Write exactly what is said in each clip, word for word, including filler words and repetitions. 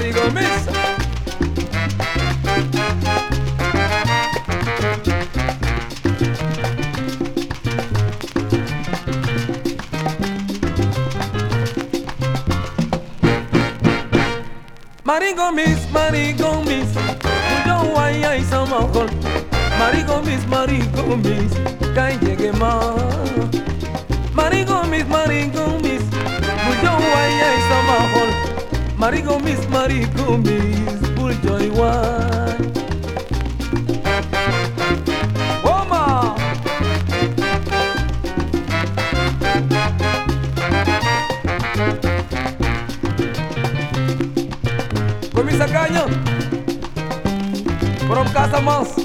Marigo Miss. Marigo Miss, Marigo Miss, yo guay ay sama hol. Marigo Miss, Marigo Miss, kay llegue ma. Marigo Miss, Marigo Miss, yo guay ay sama hol. Marigo Miss, Marigo Miss, yo igual. Oma. Con mis acaños from Casamance.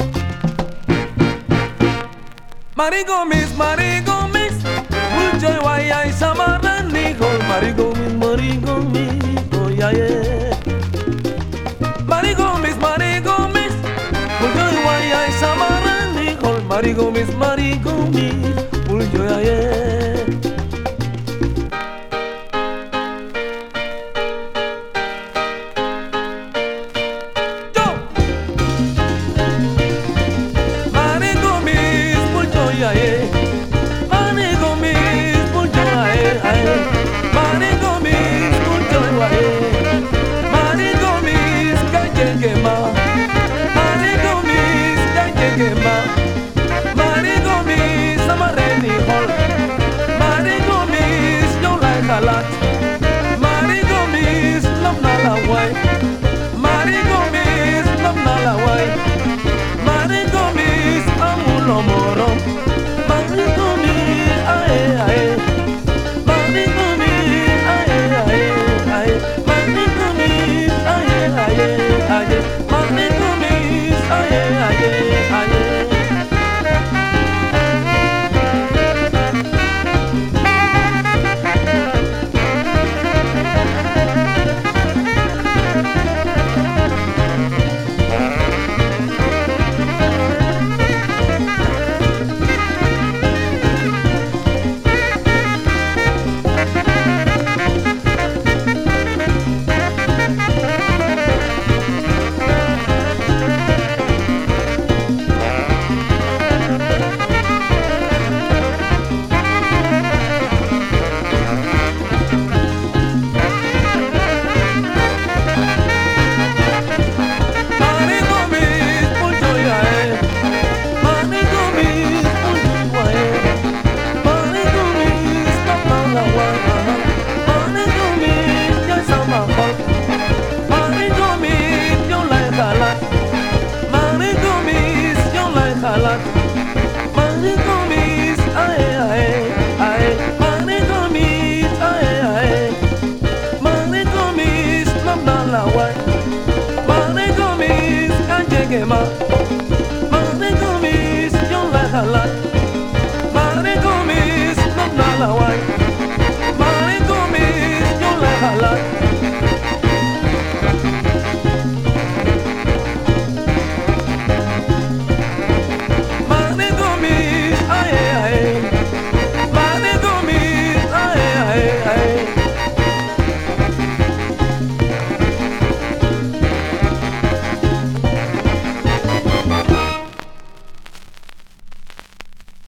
Marigo Miss, Marigo Miss, Uljoy Wayay Samaran Nihol. Marigo Miss, Marigo Miss, oh yeah yeah. Marigo Miss, Marigo Miss, Uljoy Wayay Samaran Nihol. Marigo Miss, Marigo Miss, Uljoy yeah yeah. Marigo Miss, Amareni Hall. Marigo Miss, you like a lot.